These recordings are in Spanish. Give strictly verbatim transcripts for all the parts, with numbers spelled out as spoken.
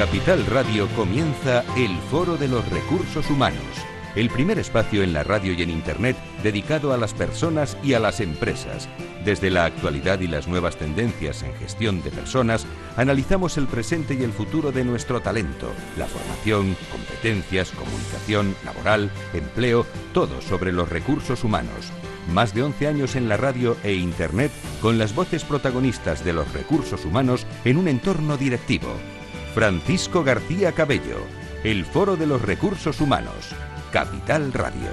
Capital Radio comienza el Foro de los Recursos Humanos, el primer espacio en la radio y en Internet dedicado a las personas y a las empresas. Desde la actualidad y las nuevas tendencias en gestión de personas, analizamos el presente y el futuro de nuestro talento, la formación, competencias, comunicación, laboral, empleo, todo sobre los recursos humanos. Más de once años en la radio e Internet con las voces protagonistas de los recursos humanos en un entorno directivo. Francisco García Cabello, el Foro de los Recursos Humanos, Capital Radio.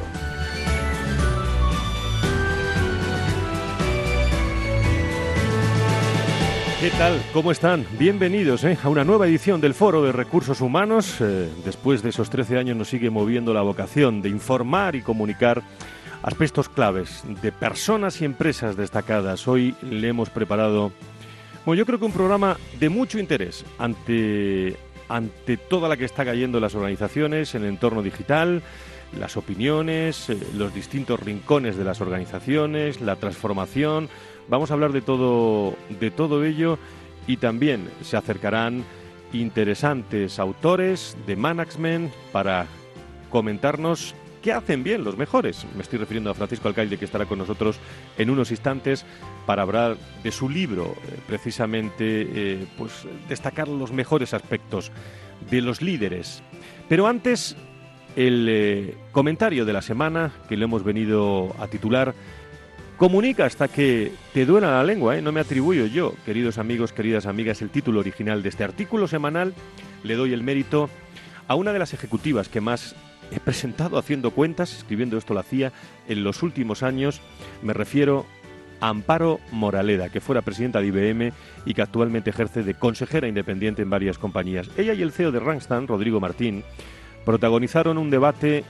¿Qué tal? ¿Cómo están? Bienvenidos ¿eh? a una nueva edición del Foro de Recursos Humanos. Eh, después de esos trece años nos sigue moviendo la vocación de informar y comunicar aspectos claves de personas y empresas destacadas. Hoy le hemos preparado, bueno, yo creo que un programa de mucho interés ante, ante toda la que está cayendo en las organizaciones, en el entorno digital, las opiniones, eh, los distintos rincones de las organizaciones, la transformación. Vamos a hablar de todo, de todo ello, y también se acercarán interesantes autores de management para comentarnos qué hacen bien los mejores. Me estoy refiriendo a Francisco Alcaide, que estará con nosotros en unos instantes para hablar de su libro, eh, precisamente eh, pues destacar los mejores aspectos de los líderes. Pero antes, el eh, comentario de la semana, que le hemos venido a titular Comunica hasta que te duela la lengua, ¿eh? No me atribuyo yo, queridos amigos, queridas amigas, el título original de este artículo semanal. Le doy el mérito a una de las ejecutivas que más he presentado haciendo cuentas, escribiendo esto lo hacía en los últimos años. Me refiero a Amparo Moraleda, que fuera presidenta de I B M y que actualmente ejerce de consejera independiente en varias compañías. Ella y el C E O de Randstad, Rodrigo Martín, protagonizaron un debate,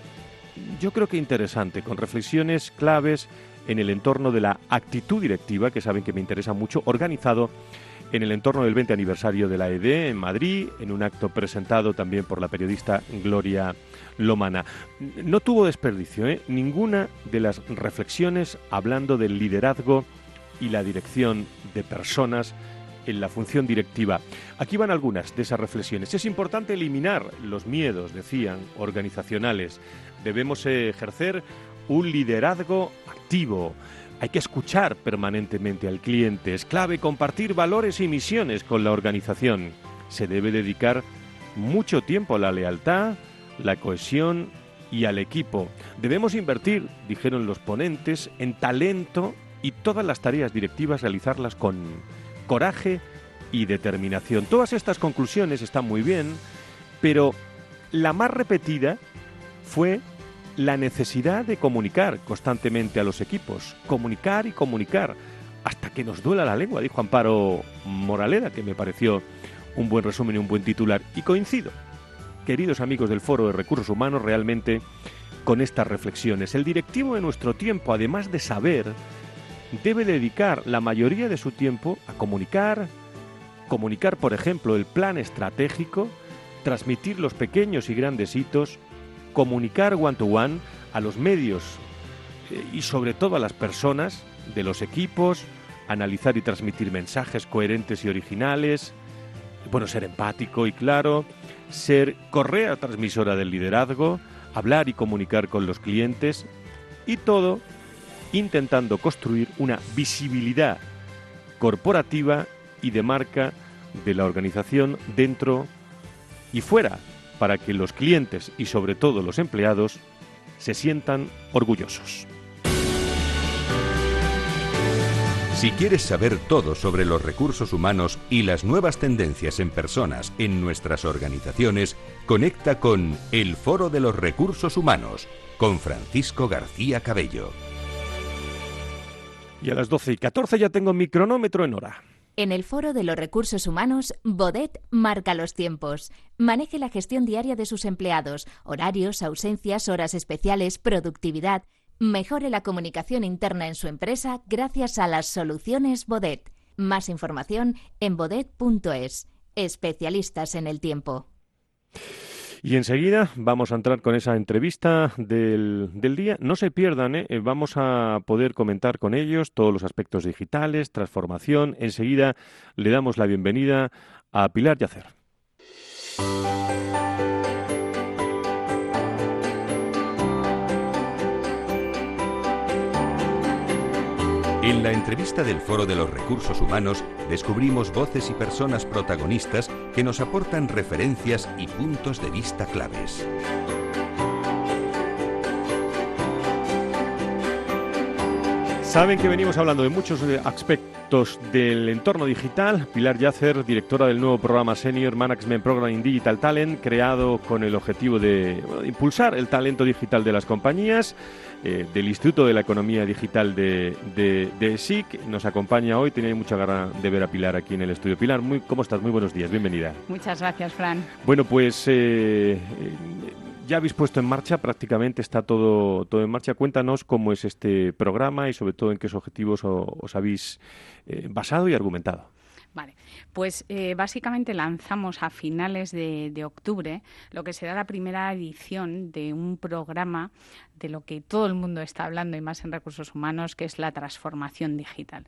yo creo que interesante, con reflexiones claves en el entorno de la actitud directiva, que saben que me interesa mucho, organizado en el entorno del veinte aniversario de la E D en Madrid, en un acto presentado también por la periodista Gloria Lomana. No tuvo desperdicio, ¿eh? Ninguna de las reflexiones hablando del liderazgo y la dirección de personas en la función directiva. Aquí van algunas de esas reflexiones. Es importante eliminar los miedos, decían, organizacionales. Debemos ejercer un liderazgo activo. Hay que escuchar permanentemente al cliente. Es clave compartir valores y misiones con la organización. Se debe dedicar mucho tiempo a la lealtad, la cohesión y al equipo. Debemos invertir, dijeron los ponentes, en talento y todas las tareas directivas realizarlas con coraje y determinación. Todas estas conclusiones están muy bien, pero la más repetida fue la necesidad de comunicar constantemente a los equipos, comunicar y comunicar, hasta que nos duela la lengua, dijo Amparo Moraleda, que me pareció un buen resumen y un buen titular. Y coincido, queridos amigos del Foro de Recursos Humanos, realmente con estas reflexiones. El directivo de nuestro tiempo, además de saber, debe dedicar la mayoría de su tiempo a comunicar, comunicar, por ejemplo, el plan estratégico, transmitir los pequeños y grandes hitos, comunicar one-to-one a los medios eh, y sobre todo a las personas de los equipos, analizar y transmitir mensajes coherentes y originales, bueno, ser empático y claro, ser correa transmisora del liderazgo, hablar y comunicar con los clientes, y todo intentando construir una visibilidad corporativa y de marca de la organización dentro y fuera, para que los clientes y sobre todo los empleados se sientan orgullosos. Si quieres saber todo sobre los recursos humanos y las nuevas tendencias en personas en nuestras organizaciones, conecta con el Foro de los Recursos Humanos con Francisco García Cabello. Y a las doce y catorce ya tengo mi cronómetro en hora. En el Foro de los Recursos Humanos, Bodet marca los tiempos. Maneje la gestión diaria de sus empleados, horarios, ausencias, horas especiales, productividad. Mejore la comunicación interna en su empresa gracias a las soluciones Bodet. Más información en bodet punto es. Especialistas en el tiempo. Y enseguida vamos a entrar con esa entrevista del, del día. No se pierdan, ¿eh? Vamos a poder comentar con ellos todos los aspectos digitales, transformación. Enseguida le damos la bienvenida a Pilar Yacer. En la entrevista del Foro de los Recursos Humanos descubrimos voces y personas protagonistas que nos aportan referencias y puntos de vista claves. Saben que venimos hablando de muchos aspectos del entorno digital. Pilar Yacer, directora del nuevo programa Senior Management Program in Digital Talent, creado con el objetivo de, bueno, de impulsar el talento digital de las compañías, eh, del Instituto de la Economía Digital de, de, de S I C. Nos acompaña hoy, tenía mucha ganas de ver a Pilar aquí en el estudio. Pilar, muy, ¿cómo estás? Muy buenos días, bienvenida. Muchas gracias, Fran. Bueno, pues... Eh, eh, ya habéis puesto en marcha, prácticamente está todo, todo en marcha. Cuéntanos cómo es este programa y sobre todo en qué objetivos os, os habéis eh, basado y argumentado. Vale, pues eh, básicamente lanzamos a finales de, de octubre lo que será la primera edición de un programa de lo que todo el mundo está hablando y más en recursos humanos, que es la transformación digital.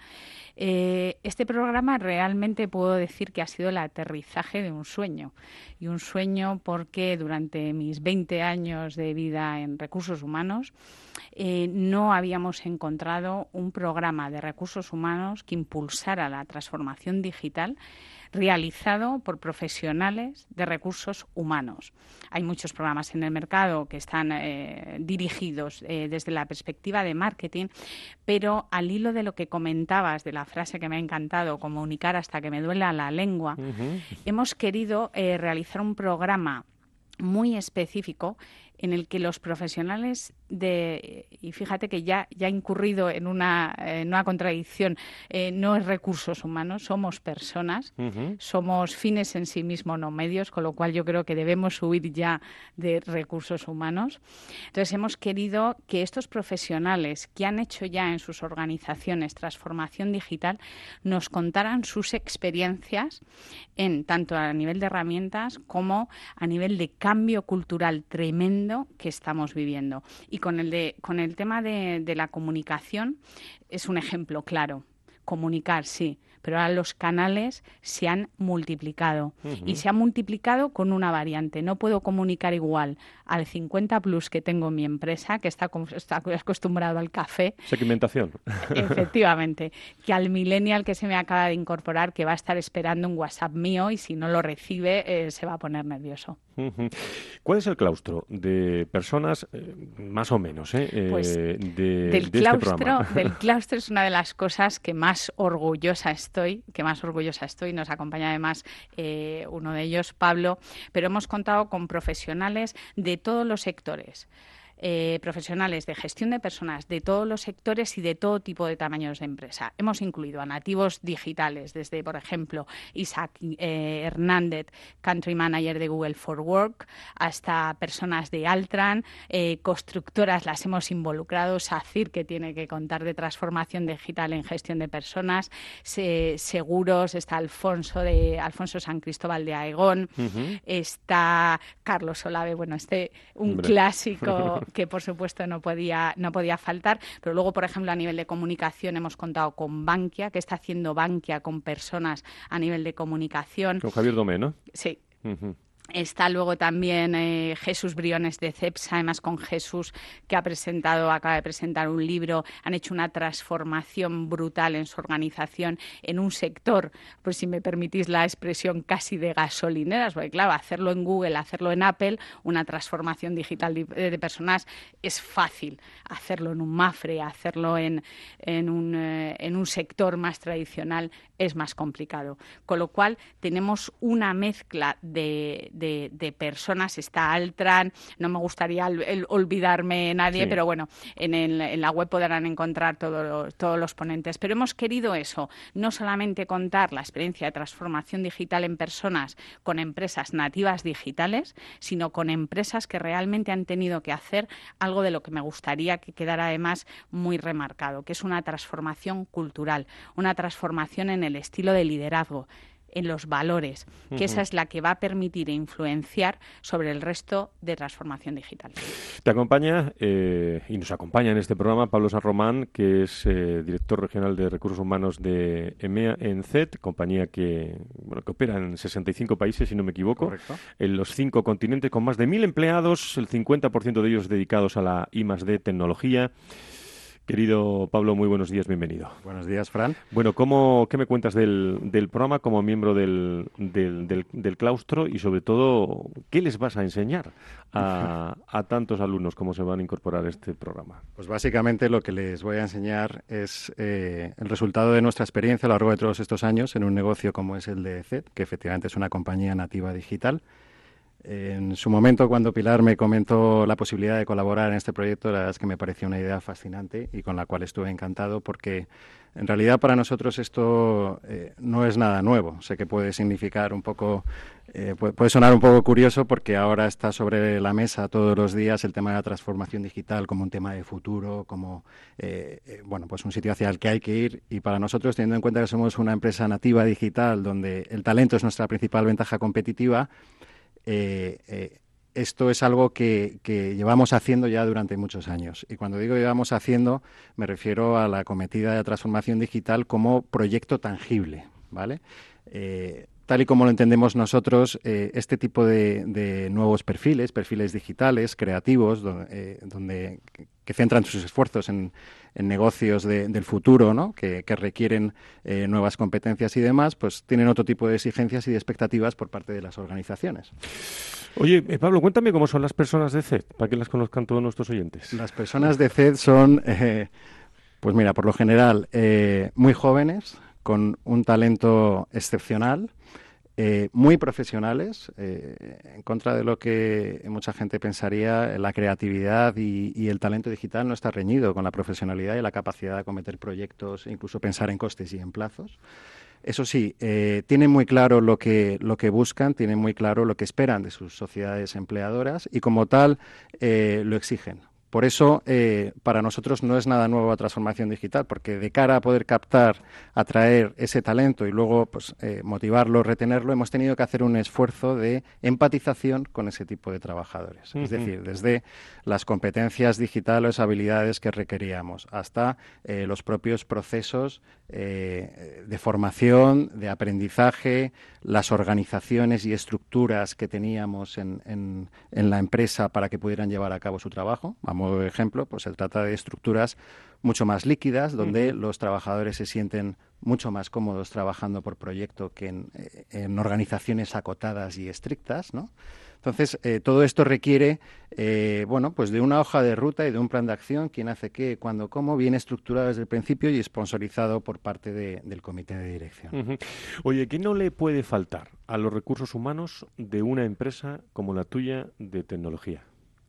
Eh, este programa realmente puedo decir que ha sido el aterrizaje de un sueño, y un sueño porque durante mis veinte años de vida en recursos humanos eh, no habíamos encontrado un programa de recursos humanos que impulsara la transformación digital realizado por profesionales de recursos humanos. Hay muchos programas en el mercado que están eh, dirigidos eh, desde la perspectiva de marketing, pero al hilo de lo que comentabas, de la frase que me ha encantado, comunicar hasta que me duela la lengua, uh-huh. hemos querido eh, realizar un programa muy específico en el que los profesionales de, y fíjate que ya, ya ha incurrido en una, en una contradicción, eh, no es recursos humanos, somos personas, uh-huh. somos fines en sí mismos, no medios, con lo cual yo creo que debemos huir ya de recursos humanos. Entonces hemos querido que estos profesionales que han hecho ya en sus organizaciones transformación digital nos contaran sus experiencias en tanto a nivel de herramientas como a nivel de cambio cultural tremendo que estamos viviendo. Y con el de con el tema de, de la comunicación es un ejemplo claro. Comunicar, sí, pero ahora los canales se han multiplicado. Uh-huh. Y se han multiplicado con una variante. No puedo comunicar igual al cincuenta plus que tengo en mi empresa, que está, está acostumbrado al café. Segmentación. Efectivamente. Que al millennial que se me acaba de incorporar, que va a estar esperando un WhatsApp mío y si no lo recibe eh, se va a poner nervioso. Uh-huh. ¿Cuál es el claustro de personas, eh, más o menos, eh, pues, de, del de claustro, este programa? Del claustro es una de las cosas que más orgullosa estoy, que más orgullosa estoy. Nos acompaña además eh, uno de ellos, Pablo, pero hemos contado con profesionales de todos los sectores. Eh, profesionales de gestión de personas de todos los sectores y de todo tipo de tamaños de empresa. Hemos incluido a nativos digitales, desde, por ejemplo, Isaac eh, Hernández, Country Manager de Google for Work, hasta personas de Altran, eh, constructoras las hemos involucrado, SACIR, que tiene que contar de transformación digital en gestión de personas, se, seguros, está Alfonso de Alfonso San Cristóbal de Aegón, uh-huh. está Carlos Olave, bueno, este un Hombre. clásico que por supuesto no podía, no podía faltar, pero luego, por ejemplo, a nivel de comunicación hemos contado con Bankia, que está haciendo Bankia con personas a nivel de comunicación. Con Javier Domé, ¿no? Sí. Uh-huh. Está luego también eh, Jesús Briones de CEPSA, además con Jesús, que ha presentado, acaba de presentar un libro, han hecho una transformación brutal en su organización en un sector, pues si me permitís la expresión, casi de gasolineras, porque claro, hacerlo en Google, hacerlo en Apple, una transformación digital de, de personas es fácil, hacerlo en un Mafre, hacerlo en, en, un, eh, en un sector más tradicional es más complicado. Con lo cual tenemos una mezcla de, de, de personas, está Altran, no me gustaría el, el olvidarme nadie, sí. pero bueno, en, el, en la web podrán encontrar todo, todos los ponentes. Pero hemos querido eso, no solamente contar la experiencia de transformación digital en personas con empresas nativas digitales, sino con empresas que realmente han tenido que hacer algo de lo que me gustaría que quedara además muy remarcado, que es una transformación cultural, una transformación en el el estilo de liderazgo, en los valores, que uh-huh. esa es la que va a permitir e influenciar sobre el resto de transformación digital. Te acompaña eh, y nos acompaña en este programa Pablo San Román, que es eh, director regional de recursos humanos de EMEA en C E T, compañía que, bueno, que opera en sesenta y cinco países, si no me equivoco, Correcto. En los cinco continentes, con más de mil empleados, el cincuenta por ciento de ellos dedicados a la I más D tecnología. Querido Pablo, muy buenos días, bienvenido. Buenos días, Fran. Bueno, ¿cómo, ¿qué me cuentas del, del programa como miembro del, del, del, del claustro y sobre todo, qué les vas a enseñar a, a tantos alumnos cómo se van a incorporar a este programa? Pues básicamente lo que les voy a enseñar es eh, el resultado de nuestra experiencia a lo largo de todos estos años en un negocio como es el de C E D, que efectivamente es una compañía nativa digital. En su momento, cuando Pilar me comentó la posibilidad de colaborar en este proyecto, la verdad es que me pareció una idea fascinante y con la cual estuve encantado porque en realidad para nosotros esto eh, no es nada nuevo. Sé que puede significar un poco, eh, puede, puede sonar un poco curioso porque ahora está sobre la mesa todos los días el tema de la transformación digital como un tema de futuro, como eh, eh, bueno, pues un sitio hacia el que hay que ir, y para nosotros, teniendo en cuenta que somos una empresa nativa digital donde el talento es nuestra principal ventaja competitiva, Eh, eh, esto es algo que, que llevamos haciendo ya durante muchos años. Y cuando digo llevamos haciendo, me refiero a la acometida de transformación digital como proyecto tangible, ¿vale? Eh, tal y como lo entendemos nosotros, eh, este tipo de, de nuevos perfiles, perfiles digitales, creativos, donde, eh, donde que centran sus esfuerzos en, en negocios de, del futuro, ¿no? que, que requieren eh, nuevas competencias y demás, pues tienen otro tipo de exigencias y de expectativas por parte de las organizaciones. Oye, eh, Pablo, cuéntame cómo son las personas de C E D, para que las conozcan todos nuestros oyentes. Las personas de C E D son, eh, pues mira, por lo general, eh, muy jóvenes, con un talento excepcional, Eh, muy profesionales, eh, en contra de lo que mucha gente pensaría, la creatividad y, y el talento digital no está reñido con la profesionalidad y la capacidad de acometer proyectos, e incluso pensar en costes y en plazos. Eso sí, eh, tienen muy claro lo que, lo que buscan, tienen muy claro lo que esperan de sus sociedades empleadoras y como tal eh, lo exigen. Por eso, eh, para nosotros no es nada nuevo la transformación digital, porque de cara a poder captar, atraer ese talento y luego pues, eh, motivarlo, retenerlo, hemos tenido que hacer un esfuerzo de empatización con ese tipo de trabajadores. Uh-huh. Es decir, desde las competencias digitales, habilidades que requeríamos, hasta eh, los propios procesos eh, de formación, de aprendizaje, las organizaciones y estructuras que teníamos en, en, en la empresa para que pudieran llevar a cabo su trabajo. Vamos, modo de ejemplo, pues se trata de estructuras mucho más líquidas, donde uh-huh. los trabajadores se sienten mucho más cómodos trabajando por proyecto que en, en organizaciones acotadas y estrictas, ¿no? Entonces, eh, todo esto requiere, eh, bueno, pues de una hoja de ruta y de un plan de acción, quién hace qué, cuándo, cómo, bien estructurado desde el principio y sponsorizado por parte de, del comité de dirección. Uh-huh. Oye, ¿qué no le puede faltar a los recursos humanos de una empresa como la tuya de tecnología?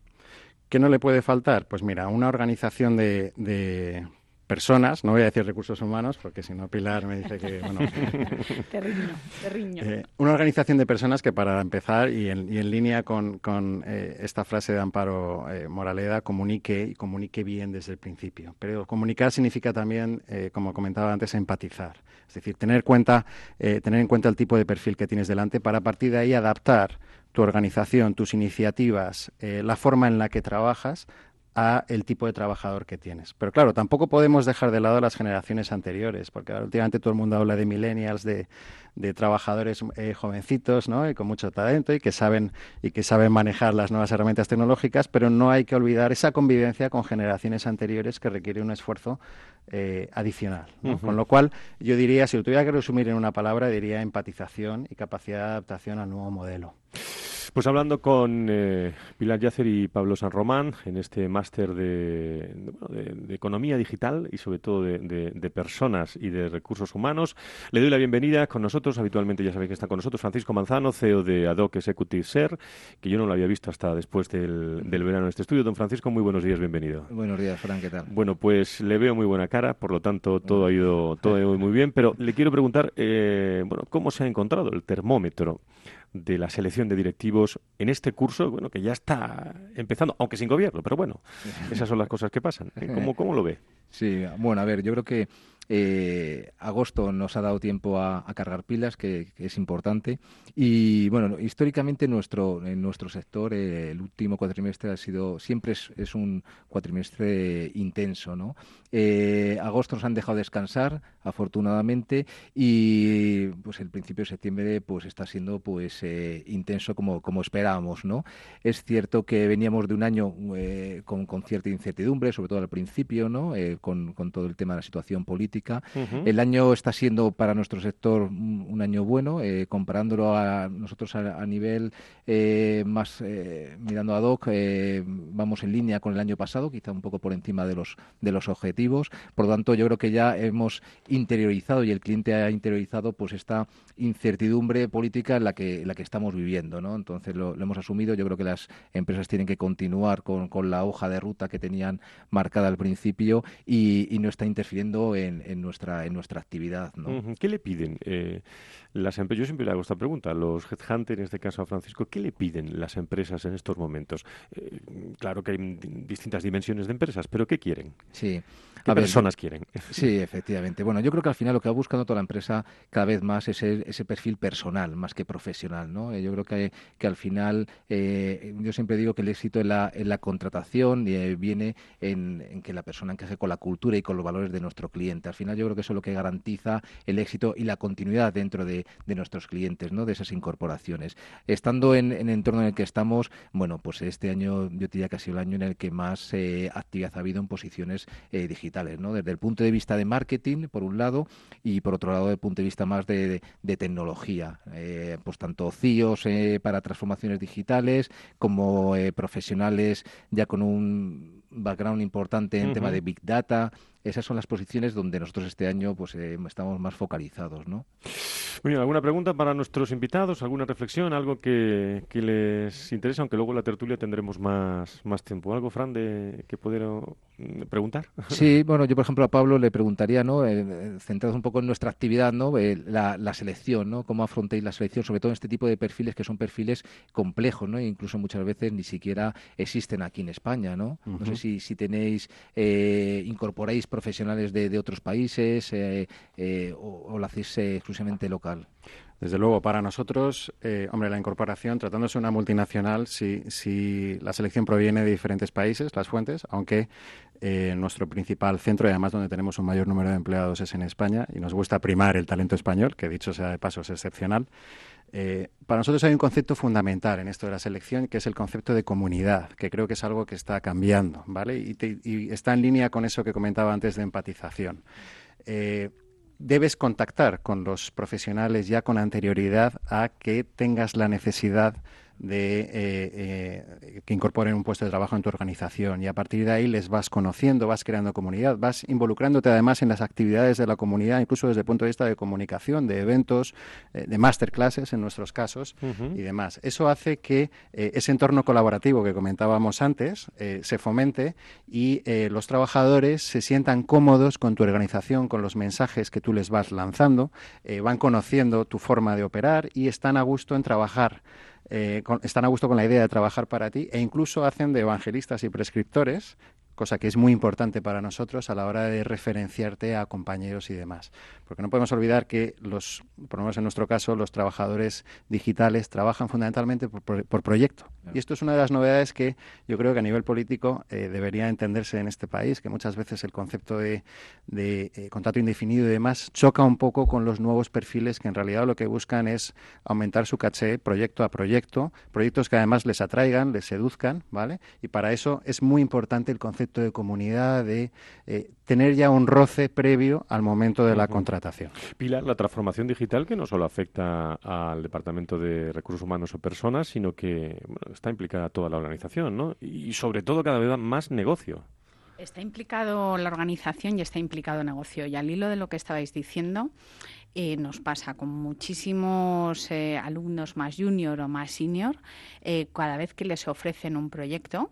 ¿Qué no le puede faltar? Pues mira, una organización de, de personas, no voy a decir recursos humanos, porque si no Pilar me dice que... Bueno, te riño, te riño. Eh, una organización de personas que para empezar, y en, y en línea con, con eh, esta frase de Amparo eh, Moraleda, comunique y comunique bien desde el principio. Pero comunicar significa también, eh, como comentaba antes, empatizar. Es decir, tener, cuenta, eh, tener en cuenta el tipo de perfil que tienes delante para a partir de ahí adaptar tu organización, tus iniciativas, eh, la forma en la que trabajas a el tipo de trabajador que tienes. Pero claro, tampoco podemos dejar de lado las generaciones anteriores, porque ahora últimamente todo el mundo habla de millennials, de, de trabajadores eh, jovencitos, ¿no? Y con mucho talento y que saben y que saben manejar las nuevas herramientas tecnológicas, pero no hay que olvidar esa convivencia con generaciones anteriores que requiere un esfuerzo eh, adicional, ¿no? Uh-huh. Con lo cual, yo diría, si lo tuviera que resumir en una palabra, diría empatización y capacidad de adaptación al nuevo modelo. Pues hablando con eh, Pilar Yacer y Pablo San Román en este máster de, de, de, de Economía Digital y sobre todo de, de, de Personas y de Recursos Humanos, le doy la bienvenida con nosotros. Habitualmente ya sabéis que está con nosotros Francisco Manzano, C E O de Ad Hoc Executive Search, que yo no lo había visto hasta después del, del verano en este estudio. Don Francisco, muy buenos días, bienvenido. Buenos días, Fran, ¿qué tal? Bueno, pues le veo muy buena cara, por lo tanto todo ha ido, todo ha ido muy bien, pero le quiero preguntar, eh, bueno, ¿cómo se ha encontrado el termómetro de la selección de directivos en este curso, bueno, que ya está empezando, aunque sin gobierno, pero bueno, esas son las cosas que pasan. ¿Cómo, cómo lo ve? Sí, bueno, a ver, yo creo que eh, agosto nos ha dado tiempo a, a cargar pilas, que, que es importante. Y bueno, históricamente nuestro, en nuestro sector eh, el último cuatrimestre ha sido, siempre es, es un cuatrimestre intenso, ¿no? Eh, agosto nos han dejado descansar, afortunadamente, y pues el principio de septiembre pues está siendo pues eh, intenso como, como esperábamos, ¿no? Es cierto que veníamos de un año eh, con, con cierta incertidumbre, sobre todo al principio, ¿no? Eh, con, con todo el tema de la situación política. Uh-huh. El año está siendo para nuestro sector un, un año bueno, eh, comparándolo a nosotros a, a nivel eh, más eh, mirando ad hoc, eh, vamos en línea con el año pasado, quizá un poco por encima de los, de los objetivos. Por lo tanto, yo creo que ya hemos interiorizado y el cliente ha interiorizado pues esta incertidumbre política en la que, en la que estamos viviendo, ¿no? Entonces lo, lo hemos asumido. Yo creo que las empresas tienen que continuar con, con la hoja de ruta que tenían marcada al principio y, y no está interfiriendo en, en nuestra en nuestra actividad, ¿no? Uh-huh. ¿Qué le piden eh, las empresas? Yo siempre le hago esta pregunta, los headhunters, en este caso a Francisco, ¿qué le piden las empresas en estos momentos? Eh, claro que hay distintas dimensiones de empresas, pero ¿qué quieren? Sí. ¿Qué a personas ver, quieren? Sí, efectivamente. Bueno, yo creo que al final lo que va buscando toda la empresa cada vez más es ese, ese perfil personal más que profesional, ¿no? Eh, yo creo que, que al final, eh, yo siempre digo que el éxito en la, en la contratación eh, viene en, en que la persona encaje con la cultura y con los valores de nuestro cliente. Al final yo creo que eso es lo que garantiza el éxito y la continuidad dentro de, de nuestros clientes, ¿no? De esas incorporaciones. Estando en, en el entorno en el que estamos, bueno, pues este año yo diría que ha sido el año en el que más eh, actividad ha habido en posiciones eh, digitales, ¿no? Desde el punto de vista de marketing, por un lado, y por otro lado, desde el punto de vista más de, de, de tecnología. Eh, pues tanto C I Os eh, para transformaciones digitales como eh, profesionales ya con un background importante en uh-huh. tema de Big Data. Esas son las posiciones donde nosotros este año pues eh, estamos más focalizados, ¿no? Muy bien, ¿alguna pregunta para nuestros invitados? ¿Alguna reflexión? ¿Algo que, que les interesa? Aunque luego en la tertulia tendremos más, más tiempo. ¿Algo, Fran, de que poder preguntar? Sí, bueno, yo por ejemplo a Pablo le preguntaría, ¿no? Eh, centrados un poco en nuestra actividad, ¿no? Eh, la, la selección, ¿no? ¿Cómo afrontáis la selección? Sobre todo en este tipo de perfiles que son perfiles complejos, ¿no? E incluso muchas veces ni siquiera existen aquí en España, ¿no? Uh-huh. No sé si, si tenéis, eh, incorporáis profesionales de, de otros países eh, eh, o, o lo hacéis eh, exclusivamente local. Desde luego, para nosotros, eh, hombre, la incorporación, tratándose de una multinacional, si, si la selección proviene de diferentes países, las fuentes, aunque eh, nuestro principal centro, y además donde tenemos un mayor número de empleados, es en España, y nos gusta primar el talento español, que dicho sea de paso es excepcional. Eh, para nosotros hay un concepto fundamental en esto de la selección, que es el concepto de comunidad, que creo que es algo que está cambiando, ¿vale? Y, te, y está en línea con eso que comentaba antes de empatización. Eh, Debes contactar con los profesionales ya con anterioridad a que tengas la necesidad de eh, eh, que incorporen un puesto de trabajo en tu organización, y a partir de ahí les vas conociendo, vas creando comunidad, vas involucrándote además en las actividades de la comunidad, incluso desde el punto de vista de comunicación, de eventos, eh, de masterclasses en nuestros casos uh-huh. y demás. Eso hace que eh, ese entorno colaborativo que comentábamos antes eh, se fomente y eh, los trabajadores se sientan cómodos con tu organización, con los mensajes que tú les vas lanzando, eh, van conociendo tu forma de operar y están a gusto en trabajar. Eh, con, están a gusto con la idea de trabajar para ti e incluso hacen de evangelistas y prescriptores, cosa que es muy importante para nosotros a la hora de referenciarte a compañeros y demás. Porque no podemos olvidar que, los, por lo menos en nuestro caso, los trabajadores digitales trabajan fundamentalmente por, por, por proyecto. Claro. Y esto es una de las novedades que yo creo que a nivel político eh, debería entenderse en este país, que muchas veces el concepto de, de eh, contrato indefinido y demás choca un poco con los nuevos perfiles que en realidad lo que buscan es aumentar su caché proyecto a proyecto, proyectos que además les atraigan, les seduzcan, ¿vale? Y para eso es muy importante el concepto de comunidad, de eh, tener ya un roce previo al momento de la uh-huh. contratación. Pilar, la transformación digital que no solo afecta al Departamento de Recursos Humanos o Personas, sino que bueno, está implicada toda la organización, ¿no? Y sobre todo cada vez más negocio. Está implicado la organización y está implicado el negocio. Y al hilo de lo que estabais diciendo, eh, nos pasa con muchísimos eh, alumnos más junior o más senior, eh, cada vez que les ofrecen un proyecto,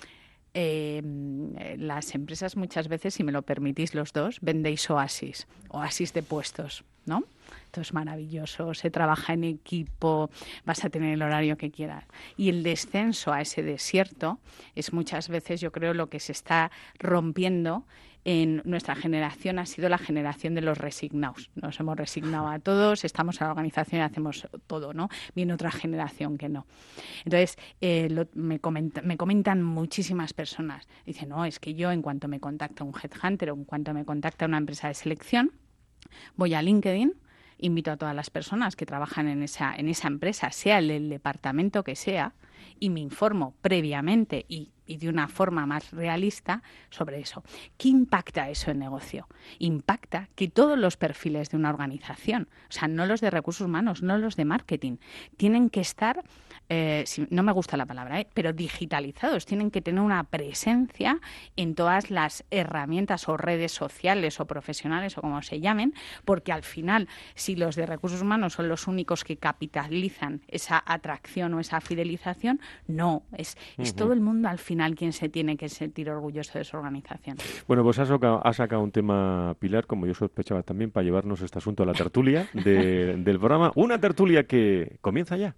Eh, las empresas muchas veces, si me lo permitís los dos, vendéis oasis, oasis de puestos, ¿no? Esto es maravilloso, se trabaja en equipo, vas a tener el horario que quieras. Y el descenso a ese desierto es muchas veces, yo creo, lo que se está rompiendo en nuestra generación. Ha sido la generación de los resignados. Nos hemos resignado a todos, estamos en la organización y hacemos todo, ¿no? Viene otra generación que no. Entonces, eh, lo, me, comenta, me comentan muchísimas personas. Dicen, no, es que yo en cuanto me contacta un headhunter o en cuanto me contacta una empresa de selección, voy a LinkedIn, invito a todas las personas que trabajan en esa, en esa empresa, sea el, el departamento que sea, y me informo previamente y y de una forma más realista sobre eso. ¿Qué impacta eso en negocio? Impacta que todos los perfiles de una organización, o sea, no los de recursos humanos, no los de marketing, tienen que estar, eh, si, no me gusta la palabra, eh, pero digitalizados, tienen que tener una presencia en todas las herramientas o redes sociales o profesionales o como se llamen, porque al final, si los de recursos humanos son los únicos que capitalizan esa atracción o esa fidelización, no, es, uh-huh. es todo el mundo al final quien se tiene que sentir orgulloso de su organización. Bueno, pues has sacado, has sacado un tema, Pilar, como yo sospechaba también, para llevarnos este asunto a la tertulia de, del programa. Una tertulia que comienza ya.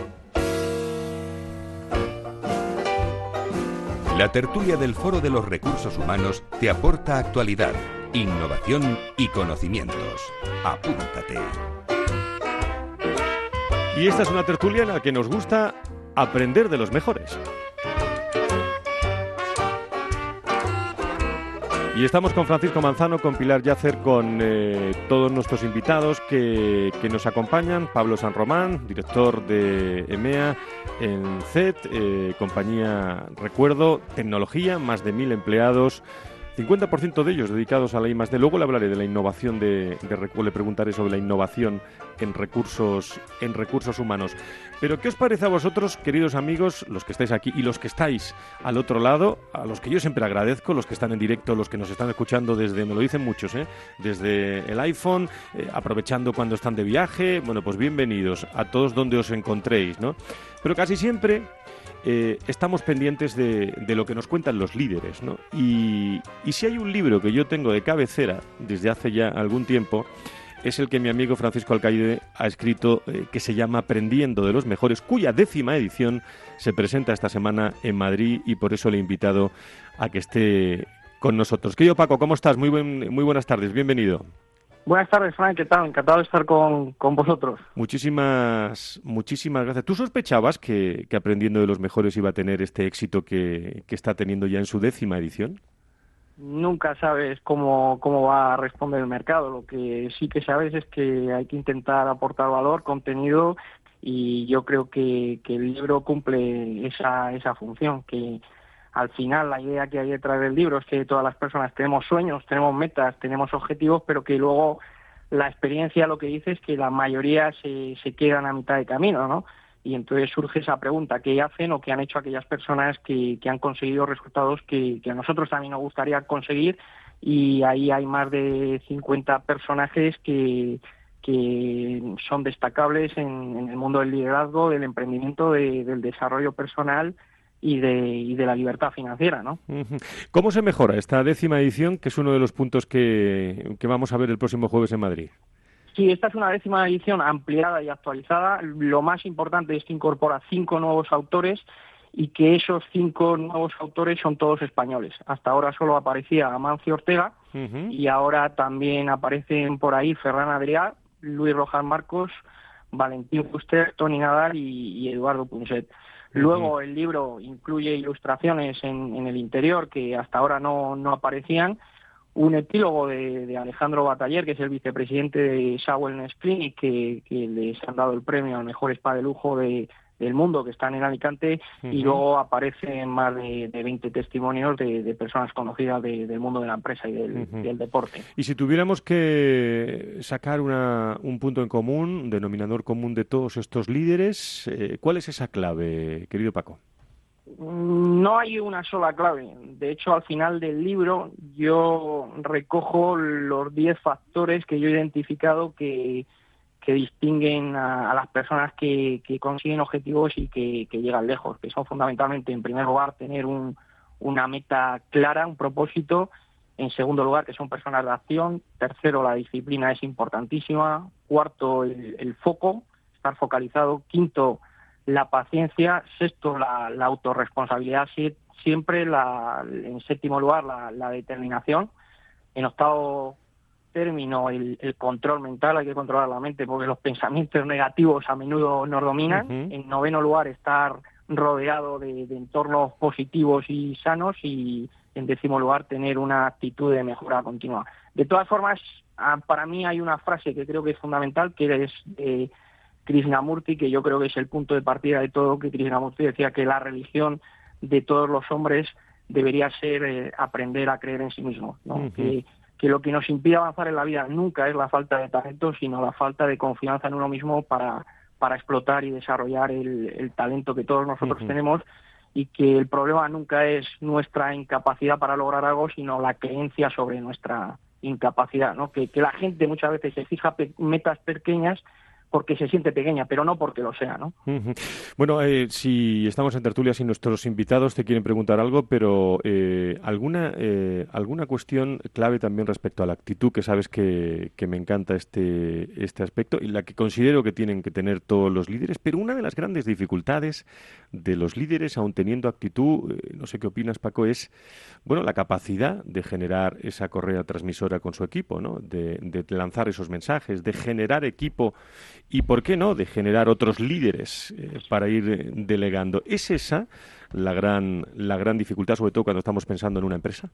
La tertulia del Foro de los Recursos Humanos te aporta actualidad, innovación y conocimientos. Apúntate. Y esta es una tertulia en la que nos gusta aprender de los mejores. Y estamos con Francisco Manzano, con Pilar Yacer, con eh, todos nuestros invitados que, que nos acompañan. Pablo San Román, director de EMEA en C E T, eh, compañía, recuerdo, tecnología, más de mil empleados, cincuenta por ciento de ellos dedicados a la I más D. Luego le hablaré de la innovación, de, de le preguntaré sobre la innovación en recursos, en recursos humanos. Pero ¿qué os parece a vosotros, queridos amigos, los que estáis aquí y los que estáis al otro lado, a los que yo siempre agradezco, los que están en directo, los que nos están escuchando desde, me lo dicen muchos, ¿eh? desde el iPhone, eh, aprovechando cuando están de viaje? Bueno, pues bienvenidos a todos donde os encontréis, ¿no? Pero casi siempre eh, estamos pendientes de, de lo que nos cuentan los líderes, ¿no? Y, y si hay un libro que yo tengo de cabecera desde hace ya algún tiempo, es el que mi amigo Francisco Alcaide ha escrito, eh, que se llama Aprendiendo de los Mejores, cuya décima edición se presenta esta semana en Madrid, y por eso le he invitado a que esté con nosotros. Querido Paco, ¿cómo estás? Muy, buen, muy buenas tardes, bienvenido. Buenas tardes, Frank, ¿qué tal? Encantado de estar con, con vosotros. Muchísimas, muchísimas gracias. ¿Tú sospechabas que, que Aprendiendo de los Mejores iba a tener este éxito que, que está teniendo ya en su décima edición? Nunca sabes cómo, cómo va a responder el mercado. Lo que sí que sabes es que hay que intentar aportar valor, contenido, y yo creo que, que el libro cumple esa, esa función, que al final la idea que hay detrás del libro es que todas las personas tenemos sueños, tenemos metas, tenemos objetivos, pero que luego la experiencia lo que dice es que la mayoría se, se quedan a mitad de camino, ¿no? Y entonces surge esa pregunta, ¿qué hacen o qué han hecho aquellas personas que, que han conseguido resultados que, que a nosotros también nos gustaría conseguir? Y ahí hay más de cincuenta personajes que, que son destacables en, en el mundo del liderazgo, del emprendimiento, de, del desarrollo personal y de, y de la libertad financiera, ¿no? ¿Cómo se mejora esta décima edición, que es uno de los puntos que, que vamos a ver el próximo jueves en Madrid? Sí, esta es una décima edición ampliada y actualizada. Lo más importante es que incorpora cinco nuevos autores y que esos cinco nuevos autores son todos españoles. Hasta ahora solo aparecía Amancio Ortega, uh-huh. y ahora también aparecen por ahí Ferran Adrià, Luis Rojas Marcos, Valentín Fuster, Toni Nadal y, y Eduardo Punset. Uh-huh. Luego el libro incluye ilustraciones en, en el interior que hasta ahora no, no aparecían. Un epílogo de, de Alejandro Bataller, que es el vicepresidente de S A Wellness Clinic, que, que les han dado el premio al mejor spa de lujo de, del mundo, que están en Alicante, uh-huh. y luego aparecen más de, de veinte testimonios de, de personas conocidas de, del mundo de la empresa y del, uh-huh. del deporte. Y si tuviéramos que sacar una, un punto en común, un denominador común de todos estos líderes, eh, ¿cuál es esa clave, querido Paco? No hay una sola clave. De hecho, al final del libro yo recojo los diez factores que yo he identificado que, que distinguen a, a las personas que, que consiguen objetivos y que, que llegan lejos, que son fundamentalmente, en primer lugar, tener un, una meta clara, un propósito. En segundo lugar, que son personas de acción. Tercero, la disciplina es importantísima. Cuarto, el, el foco, estar focalizado. Quinto, la paciencia. Sexto, la, la autorresponsabilidad, siempre. La, en séptimo lugar, la, la determinación. En octavo término, el, el control mental. Hay que controlar la mente porque los pensamientos negativos a menudo nos dominan. Uh-huh. En noveno lugar, estar rodeado de, de entornos positivos y sanos. Y en décimo lugar, tener una actitud de mejora continua. De todas formas, para mí hay una frase que creo que es fundamental, que es de Krishnamurti, que yo creo que es el punto de partida de todo, que Krishnamurti decía que la religión de todos los hombres debería ser eh, aprender a creer en sí mismos, ¿no? Uh-huh. que, que lo que nos impide avanzar en la vida nunca es la falta de talento, sino la falta de confianza en uno mismo para, para explotar y desarrollar el, el talento que todos nosotros uh-huh. tenemos, y que el problema nunca es nuestra incapacidad para lograr algo, sino la creencia sobre nuestra incapacidad, ¿no? Que, que la gente muchas veces se fija pe- metas pequeñas porque se siente pequeña, pero no porque lo sea, ¿no? Uh-huh. Bueno, eh, si estamos en tertulia, si nuestros invitados te quieren preguntar algo, pero eh, alguna eh, alguna cuestión clave también respecto a la actitud, que sabes que, que me encanta este este aspecto y la que considero que tienen que tener todos los líderes, pero una de las grandes dificultades de los líderes, aun teniendo actitud, eh, no sé qué opinas, Paco, es bueno la capacidad de generar esa correa transmisora con su equipo, ¿no? De, de lanzar esos mensajes, de generar equipo. Y, ¿por qué no?, de generar otros líderes eh, para ir eh, delegando. ¿Es esa la gran, la gran dificultad, sobre todo cuando estamos pensando en una empresa?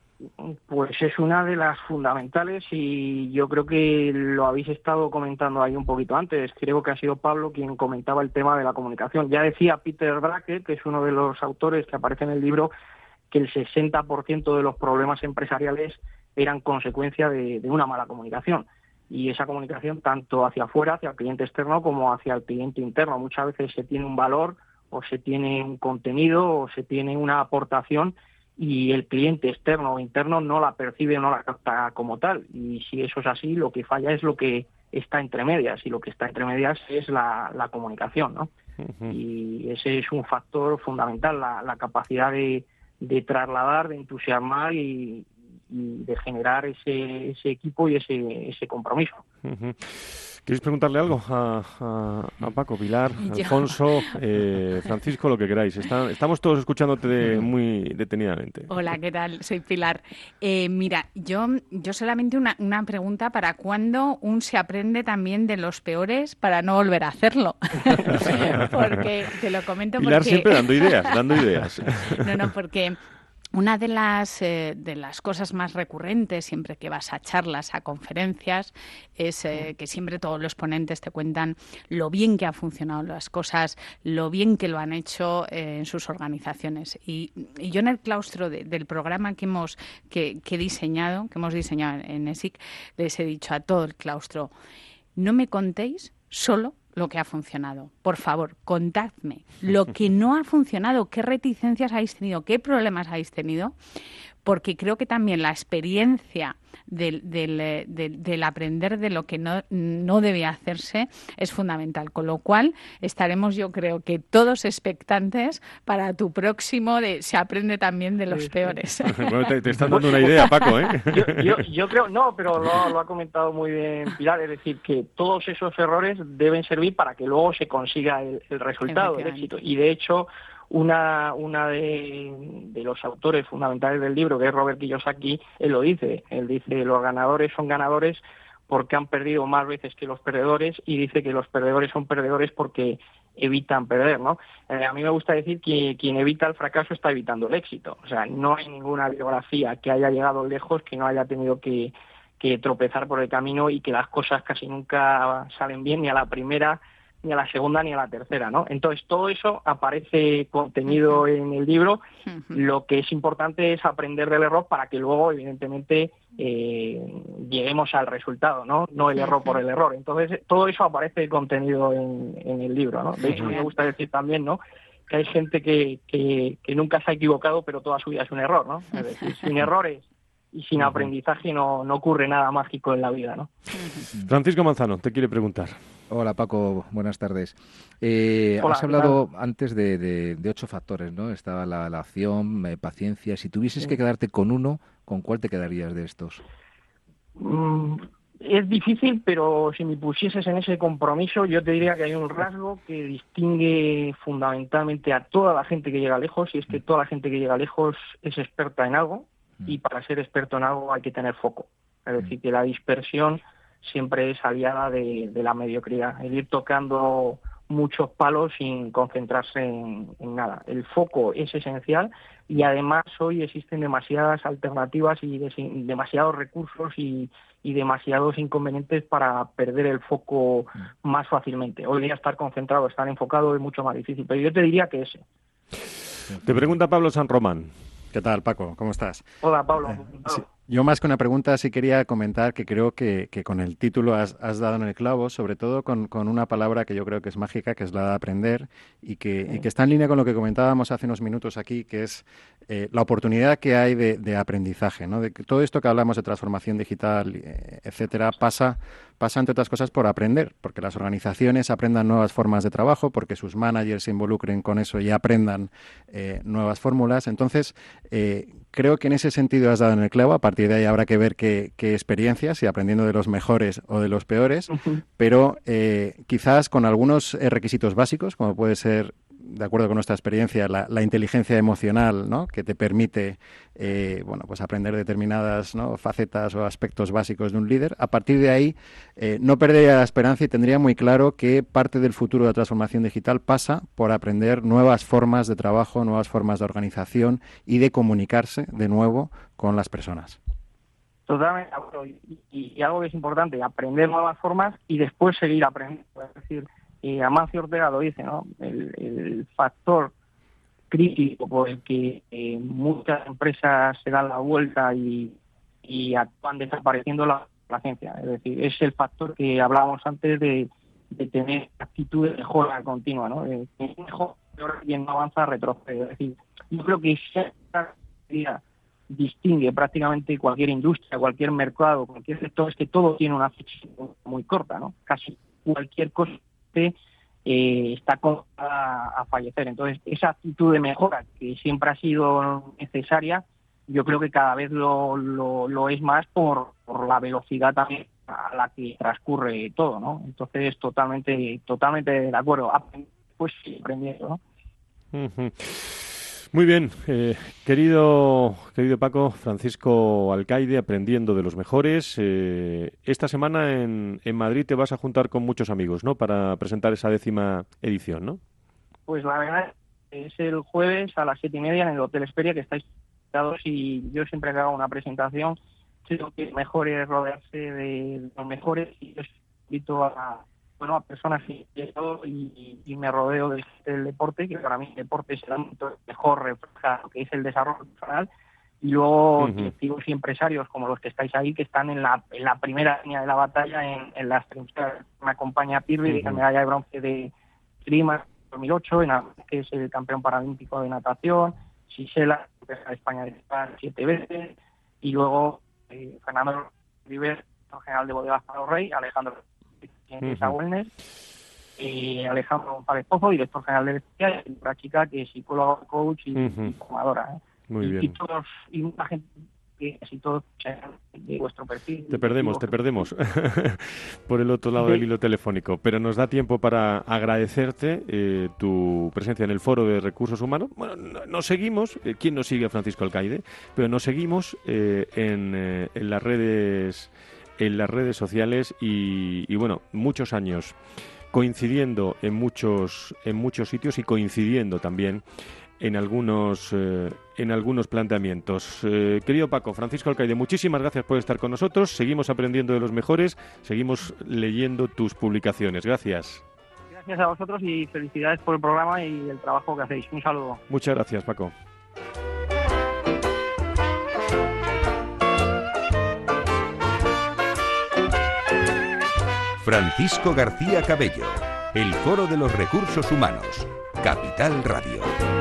Pues es una de las fundamentales, y yo creo que lo habéis estado comentando ahí un poquito antes. Creo que ha sido Pablo quien comentaba el tema de la comunicación. Ya decía Peter Drucker, que es uno de los autores que aparece en el libro, que el sesenta por ciento de los problemas empresariales eran consecuencia de, de una mala comunicación. Y esa comunicación tanto hacia afuera, hacia el cliente externo, como hacia el cliente interno. Muchas veces se tiene un valor, o se tiene un contenido, o se tiene una aportación, y el cliente externo o interno no la percibe o no la capta como tal. Y si eso es así, lo que falla es lo que está entre medias, y lo que está entre medias es la, la comunicación, ¿no? Uh-huh. Y ese es un factor fundamental, la, la capacidad de, de trasladar, de entusiasmar y y de generar ese, ese equipo y ese, ese compromiso. Uh-huh. ¿Queréis preguntarle algo a, a, a Paco, Pilar, Alfonso, eh, Francisco, lo que queráis? Está, estamos todos escuchándote de, muy detenidamente. Hola, ¿qué tal? Soy Pilar. Eh, mira, yo, yo solamente una, una pregunta: ¿para cuándo un se aprende también de los peores para no volver a hacerlo? Porque te lo comento Pilar porque... siempre dando ideas, dando ideas. No, no, porque... Una de las, eh, de las cosas más recurrentes siempre que vas a charlas, a conferencias, es eh, que siempre todos los ponentes te cuentan lo bien que han funcionado las cosas, lo bien que lo han hecho eh, en sus organizaciones. Y, y yo en el claustro de, del programa que hemos que, que diseñado, que hemos diseñado en E S I C, les he dicho a todo el claustro: no me contéis solo lo que ha funcionado. Por favor, contadme lo que no ha funcionado, qué reticencias habéis tenido, qué problemas habéis tenido, porque creo que también la experiencia del, del, del, del aprender de lo que no, no debe hacerse es fundamental. Con lo cual, estaremos, yo creo que todos expectantes para tu próximo de se aprende también de los sí, peores. Bueno, te, te están dando una idea, Paco, ¿eh? Yo, yo, yo creo, no, pero lo, lo ha comentado muy bien Pilar, es decir, que todos esos errores deben servir para que luego se consiga el, el resultado, el éxito. Y de hecho, Una, una de, de los autores fundamentales del libro, que es Robert Kiyosaki, él lo dice. Él dice: los ganadores son ganadores porque han perdido más veces que los perdedores, y dice que los perdedores son perdedores porque evitan perder, ¿no? Eh, a mí me gusta decir que quien evita el fracaso está evitando el éxito. O sea, no hay ninguna biografía que haya llegado lejos que no haya tenido que, que tropezar por el camino, y que las cosas casi nunca salen bien, ni a la primera, ni a la segunda, ni a la tercera, ¿no? Entonces, todo eso aparece contenido uh-huh. en el libro. Uh-huh. Lo que es importante es aprender del error para que luego, evidentemente, eh, lleguemos al resultado, ¿no? No el error uh-huh. por el error. Entonces, todo eso aparece contenido en, en el libro, ¿no? De hecho, uh-huh. me gusta decir también, ¿no?, que hay gente que, que, que nunca se ha equivocado, pero toda su vida es un error, ¿no? Es decir, sin errores y sin uh-huh. aprendizaje no, no ocurre nada mágico en la vida, ¿no? Uh-huh. Francisco Manzano te quiere preguntar. Hola, Paco, buenas tardes. Eh, Hola, has hablado claro. antes de, de, de ocho factores, ¿no? Estaba la, la acción, eh, paciencia. Si tuvieses sí. que quedarte con uno, ¿con cuál te quedarías de estos? Mm, es difícil, pero si me pusieses en ese compromiso, yo te diría que hay un rasgo que distingue fundamentalmente a toda la gente que llega lejos, y es que toda la gente que llega lejos es experta en algo, mm. y para ser experto en algo hay que tener foco. Es decir, mm. que la dispersión siempre es aliada de, de la mediocridad, el ir tocando muchos palos sin concentrarse en, en nada. El foco es esencial, y además hoy existen demasiadas alternativas y des, demasiados recursos y, y demasiados inconvenientes para perder el foco más fácilmente. Hoy día estar concentrado, estar enfocado es mucho más difícil, pero yo te diría que ese. Te pregunta Pablo San Román. ¿Qué tal, Paco? ¿Cómo estás? Hola, Pablo. Eh, sí. Yo más que una pregunta sí quería comentar que creo que, que con el título has, has dado en el clavo, sobre todo con, con una palabra que yo creo que es mágica, que es la de aprender, y que, y que está en línea con lo que comentábamos hace unos minutos aquí, que es eh, la oportunidad que hay de, de aprendizaje, ¿no? De que todo esto que hablamos de transformación digital, eh, etcétera, pasa, pasa, entre otras cosas, por aprender, porque las organizaciones aprendan nuevas formas de trabajo, porque sus managers se involucren con eso y aprendan eh, nuevas fórmulas. Entonces, eh, creo que en ese sentido has dado en el clavo. A partir de ahí habrá que ver qué, qué experiencias, y aprendiendo de los mejores o de los peores, uh-huh. pero eh, quizás con algunos eh, requisitos básicos, como puede ser, de acuerdo con nuestra experiencia, la, la inteligencia emocional, ¿no? Que te permite eh, bueno, pues aprender determinadas, ¿no? facetas o aspectos básicos de un líder. A partir de ahí, eh, no perdería la esperanza y tendría muy claro que parte del futuro de la transformación digital pasa por aprender nuevas formas de trabajo, nuevas formas de organización y de comunicarse de nuevo con las personas. Totalmente, y, y algo que es importante, aprender nuevas formas y después seguir aprendiendo. Es decir, eh, Amancio Ortega lo dice, ¿no? El, el factor crítico por el que eh, muchas empresas se dan la vuelta y, y actúan desapareciendo la, la ciencia. Es decir, es el factor que hablábamos antes de, de tener actitud de mejora continua, ¿no? De, de mejor, quien no avanza retrocede. Es decir, yo creo que esa idea distingue prácticamente cualquier industria, cualquier mercado, cualquier sector, es que todo tiene una fecha muy corta, ¿no? Casi cualquier cosa que eh, está condenada a fallecer. Entonces, esa actitud de mejora que siempre ha sido necesaria, yo creo que cada vez lo, lo, lo es más por, por la velocidad también a la que transcurre todo, ¿no? Entonces, totalmente, totalmente de acuerdo. Pues sí, aprendiendo, ¿no? Uh-huh. Muy bien, eh, querido querido Paco, Francisco Alcaide, aprendiendo de los mejores. Eh, esta semana en, en Madrid te vas a juntar con muchos amigos, ¿no? Para presentar esa décima edición, ¿no? Pues la verdad es el jueves a las siete y media en el Hotel Esperia, que estáis invitados, y yo siempre que hago una presentación creo que mejor es rodearse de los mejores, y yo invito a bueno, a personas que yo y, y me rodeo del, del deporte, que para mí el deporte es el ámbito mejor refleja lo que es el desarrollo personal, y luego uh-huh. directivos y empresarios como los que estáis ahí, que están en la, en la primera línea de la batalla en, en las trincheras. Me acompaña Pirri, uh-huh. la medalla de bronce de Trima dos mil ocho, en, que es el campeón paralímpico de natación, Sisela, campeona de España de siete veces, y luego eh, Fernando River, general de Bodegas Palo Rey, Alejandro Esa uh-huh. Wellness, y Alejandro González Pozo, director general de Bestia, y una chica que es psicóloga, coach y, uh-huh. y formadora. ¿eh? Muy y, bien. Y, todos, y una gente que casi todos de vuestro perfil. Te perdemos, te perdemos por el otro lado sí. del hilo telefónico, pero nos da tiempo para agradecerte eh, tu presencia en el Foro de Recursos Humanos. Bueno, no, nos seguimos, eh, ¿quién nos sigue a Francisco Alcaide? Pero nos seguimos eh, en, eh, en las redes en las redes sociales y, y bueno, muchos años coincidiendo en muchos en muchos sitios y coincidiendo también en algunos eh, en algunos planteamientos. Eh, querido Paco, Francisco Alcaide, muchísimas gracias por estar con nosotros. Seguimos aprendiendo de los mejores, seguimos leyendo tus publicaciones. Gracias. Gracias a vosotros y felicidades por el programa y el trabajo que hacéis. Un saludo. Muchas gracias, Paco. Francisco García Cabello, el Foro de los Recursos Humanos, Capital Radio.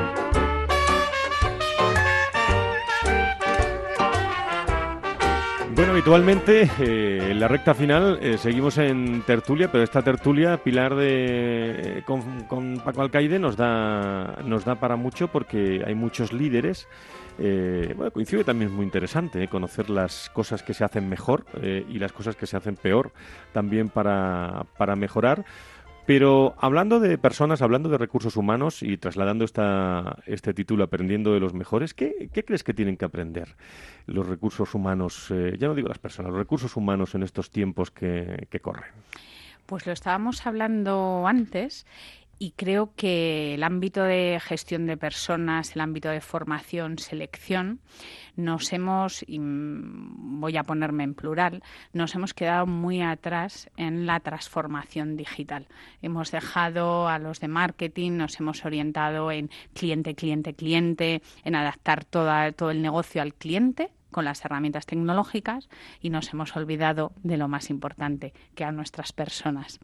Bueno, habitualmente eh, en la recta final eh, seguimos en tertulia, pero esta tertulia, Pilar, de, eh, con, con Paco Alcaide, nos da, nos da para mucho porque hay muchos líderes. Eh, bueno, coincide también, es muy interesante eh, conocer las cosas que se hacen mejor eh, y las cosas que se hacen peor también para, para mejorar. Pero hablando de personas, hablando de recursos humanos y trasladando esta, este título, aprendiendo de los mejores, ¿qué, qué crees que tienen que aprender los recursos humanos, eh, ya no digo las personas, los recursos humanos en estos tiempos que, que corren? Pues lo estábamos hablando antes Y creo que el ámbito de gestión de personas, el ámbito de formación, selección, nos hemos, y voy a ponerme en plural, nos hemos quedado muy atrás en la transformación digital. Hemos dejado a los de marketing, nos hemos orientado en cliente, cliente, cliente, en adaptar toda, todo el negocio al cliente con las herramientas tecnológicas, y nos hemos olvidado de lo más importante, que a nuestras personas.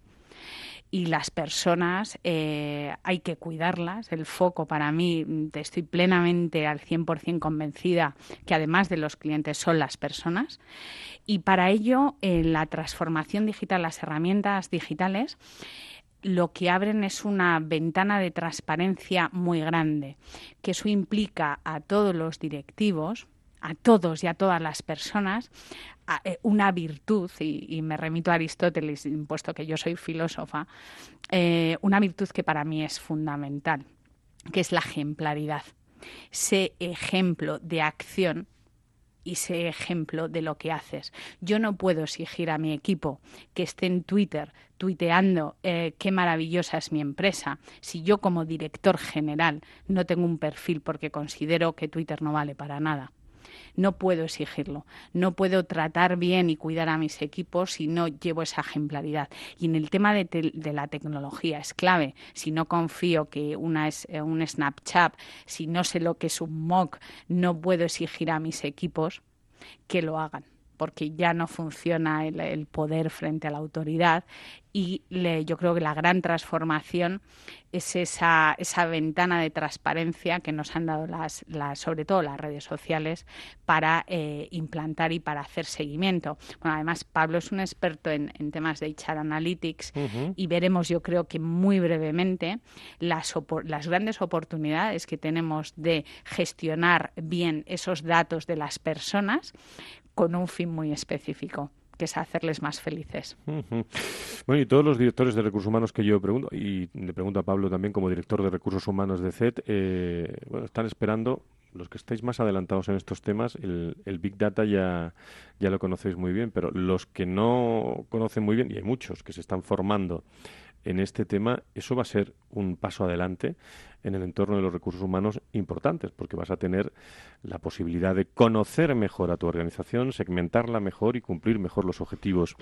Y las personas eh, hay que cuidarlas. El foco, para mí, estoy plenamente al cien por ciento convencida que además de los clientes son las personas. Y para ello, eh, la transformación digital, las herramientas digitales, lo que abren es una ventana de transparencia muy grande, que eso implica a todos los directivos, a todos y a todas las personas, una virtud, y, y me remito a Aristóteles, puesto que yo soy filósofa, eh, una virtud que para mí es fundamental, que es la ejemplaridad. Sé ejemplo de acción y sé ejemplo de lo que haces. Yo no puedo exigir a mi equipo que esté en Twitter tuiteando eh, qué maravillosa es mi empresa, si yo como director general no tengo un perfil porque considero que Twitter no vale para nada. No puedo exigirlo, no puedo tratar bien y cuidar a mis equipos si no llevo esa ejemplaridad. Y en el tema de, te- de la tecnología es clave. Si no confío que una es eh, un Snapchat, si no sé lo que es un mock, no puedo exigir a mis equipos que lo hagan, porque ya no funciona el, el poder frente a la autoridad. Y le, yo creo que la gran transformación es esa, esa ventana de transparencia que nos han dado las, las sobre todo las redes sociales para eh, implantar y para hacer seguimiento. Bueno, además Pablo es un experto en, en temas de H R Analytics, uh-huh. y veremos, yo creo que muy brevemente, las, opor- las grandes oportunidades que tenemos de gestionar bien esos datos de las personas con un fin muy específico, que es hacerles más felices. Uh-huh. Bueno, y todos los directores de recursos humanos que yo pregunto, y le pregunto a Pablo también como director de recursos humanos de C E T, eh, bueno, están esperando, los que estáis más adelantados en estos temas, el, el Big Data ya, ya lo conocéis muy bien, pero los que no conocen muy bien, y hay muchos que se están formando en este tema, eso va a ser un paso adelante en el entorno de los recursos humanos importantes, porque vas a tener la posibilidad de conocer mejor a tu organización, segmentarla mejor y cumplir mejor los objetivos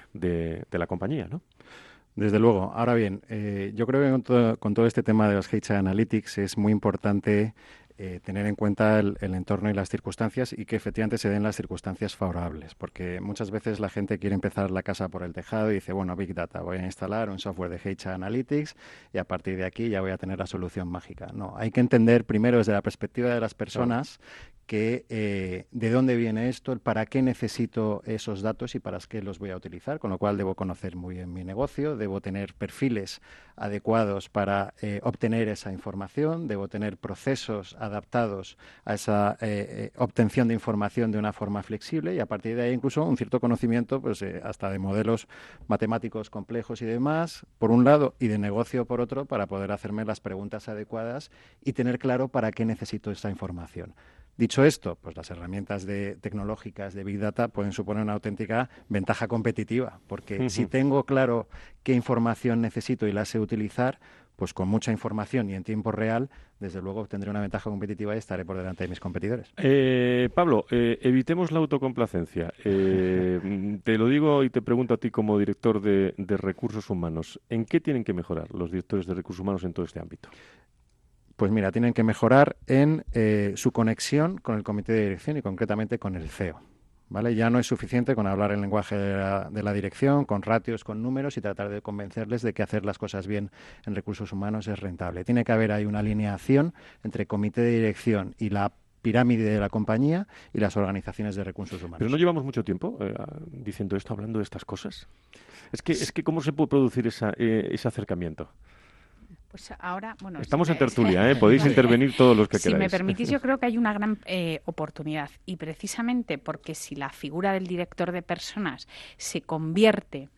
de, de la compañía, ¿no? Desde luego. Ahora bien, eh, yo creo que con todo, con todo este tema de los H R Analytics es muy importante Eh, tener en cuenta el, el entorno y las circunstancias, y que efectivamente se den las circunstancias favorables, porque muchas veces la gente quiere empezar la casa por el tejado y dice, bueno, Big Data, voy a instalar un software de H R Analytics y a partir de aquí ya voy a tener la solución mágica. No, hay que entender primero desde la perspectiva de las personas que eh, de dónde viene esto, el para qué necesito esos datos y para qué los voy a utilizar, con lo cual debo conocer muy bien mi negocio, debo tener perfiles adecuados para eh, obtener esa información, debo tener procesos adaptados a esa eh, eh, obtención de información de una forma flexible, y a partir de ahí incluso un cierto conocimiento pues eh, hasta de modelos matemáticos complejos y demás, por un lado, y de negocio por otro, para poder hacerme las preguntas adecuadas y tener claro para qué necesito esa información. Dicho esto, pues las herramientas de, tecnológicas de Big Data pueden suponer una auténtica ventaja competitiva, porque uh-huh. si tengo claro qué información necesito y la sé utilizar, pues con mucha información y en tiempo real, desde luego obtendré una ventaja competitiva y estaré por delante de mis competidores. Eh, Pablo, eh, evitemos la autocomplacencia. Eh, te lo digo y te pregunto a ti como director de, de recursos humanos. ¿En qué tienen que mejorar los directores de recursos humanos en todo este ámbito? Pues mira, tienen que mejorar en eh, su conexión con el comité de dirección y concretamente con el C E O. ¿Vale? Ya no es suficiente con hablar el lenguaje de la, de la dirección, con ratios, con números y tratar de convencerles de que hacer las cosas bien en recursos humanos es rentable. Tiene que haber ahí una alineación entre comité de dirección y la pirámide de la compañía y las organizaciones de recursos humanos. Pero no llevamos mucho tiempo eh, diciendo esto, hablando de estas cosas. Es que, es que ¿cómo se puede producir esa, eh, ese acercamiento? Pues ahora, bueno, estamos si en tertulia, ¿eh? Podéis vale. intervenir todos los que si queráis. Si me permitís, yo creo que hay una gran eh, oportunidad, y precisamente porque si la figura del director de personas se convierte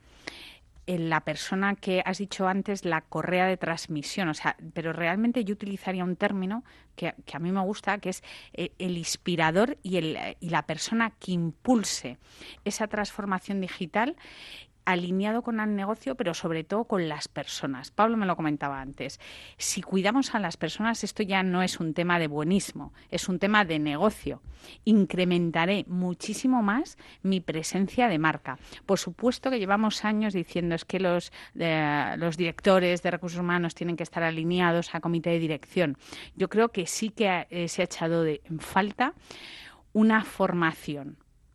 en la persona que has dicho antes, la correa de transmisión, o sea, pero realmente yo utilizaría un término que, que a mí me gusta, que es eh, el inspirador y, el, y la persona que impulse esa transformación digital. alineado con el negocio, pero sobre todo con las personas. Pablo me lo comentaba antes. Si cuidamos a las personas, esto ya no es un tema de buenismo, es un tema de negocio. Incrementaré muchísimo más mi presencia de marca. Por supuesto que llevamos años diciendo es que los, eh, los directores de recursos humanos tienen que estar alineados a comité de dirección. Yo creo que sí que eh, se ha echado de, en falta una formación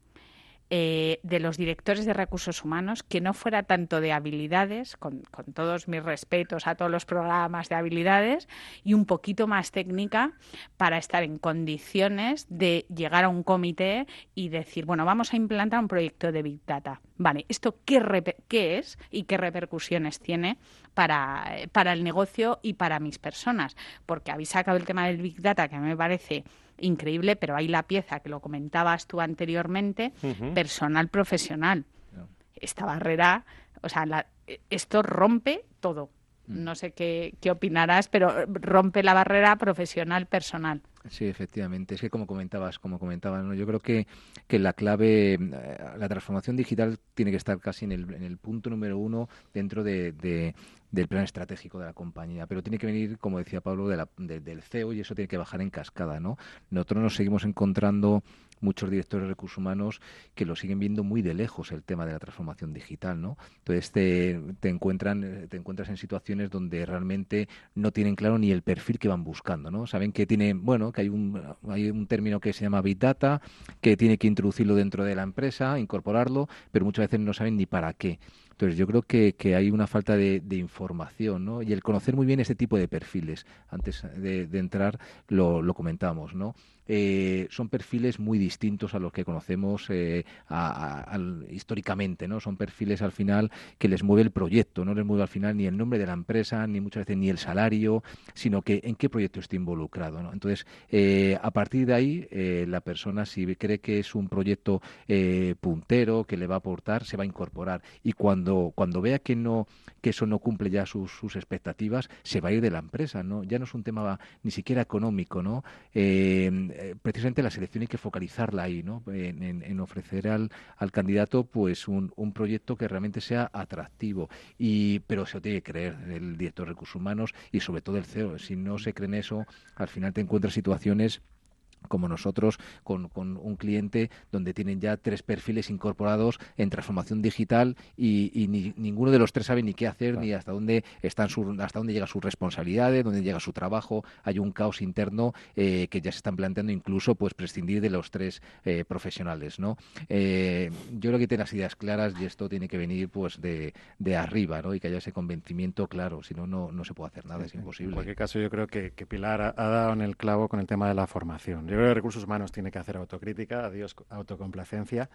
Eh, de los directores de recursos humanos que no fuera tanto de habilidades, con, con todos mis respetos a todos los programas de habilidades, y un poquito más técnica para estar en condiciones de llegar a un comité y decir, bueno, vamos a implantar un proyecto de Big Data. Vale, ¿esto qué, reper- qué es y qué repercusiones tiene para, para el negocio y para mis personas? Porque habéis sacado el tema del Big Data, que a mí me parece increíble, pero hay la pieza que lo comentabas tú anteriormente, uh-huh. personal profesional. No. Esta barrera, o sea, la, esto rompe todo. Mm. No sé qué, qué opinarás, pero rompe la barrera profesional personal. Sí, efectivamente. Es que como comentabas, como comentabas, ¿no? Yo creo que, que la clave, la transformación digital tiene que estar casi en el, en el punto número uno dentro de, de, del plan estratégico de la compañía. Pero tiene que venir, como decía Pablo, de la, de, del C E O, y eso tiene que bajar en cascada, ¿no? Nosotros nos seguimos encontrando muchos directores de recursos humanos que lo siguen viendo muy de lejos el tema de la transformación digital, ¿no? Entonces te, te encuentran te encuentras en situaciones donde realmente no tienen claro ni el perfil que van buscando, ¿no? Saben que tienen, bueno, que hay un hay un término que se llama Big Data, que tiene que introducirlo dentro de la empresa, incorporarlo, pero muchas veces no saben ni para qué. Entonces yo creo que, que hay una falta de, de información, ¿no? Y el conocer muy bien este tipo de perfiles, antes de, de entrar lo, lo comentábamos, ¿no? Eh, son perfiles muy distintos a los que conocemos eh, a, a, al, históricamente, ¿no? Son perfiles al final que les mueve el proyecto, no les mueve al final ni el nombre de la empresa, ni muchas veces ni el salario, sino que en qué proyecto está involucrado, ¿no? Entonces, eh, a partir de ahí, eh, la persona, si cree que es un proyecto eh, puntero, que le va a aportar, se va a incorporar. Y cuando, cuando vea que no que eso no cumple ya sus, sus expectativas, se va a ir de la empresa, ¿no? Ya no es un tema ni siquiera económico, ¿no? Eh, precisamente la selección hay que focalizarla ahí, ¿no? En, en, en ofrecer al, al candidato pues un, un proyecto que realmente sea atractivo, y pero se lo tiene que creer el director de recursos humanos y sobre todo el C E O. Si no se cree en eso, al final te encuentras situaciones como nosotros, con, con un cliente donde tienen ya tres perfiles incorporados en transformación digital y, y ni, ninguno de los tres sabe ni qué hacer, claro, ni hasta dónde están sus, hasta dónde llegan sus responsabilidades, dónde llega su trabajo. Hay un caos interno eh, que ya se están planteando incluso pues prescindir de los tres eh, profesionales, ¿no? Eh, yo creo que tiene las ideas claras y esto tiene que venir pues de, de arriba, ¿no? Y que haya ese convencimiento claro, si no, no, no se puede hacer nada, sí, es imposible. En cualquier caso, yo creo que, que Pilar ha, ha dado en el clavo con el tema de la formación. Yo creo que Recursos Humanos tiene que hacer autocrítica, adiós autocomplacencia,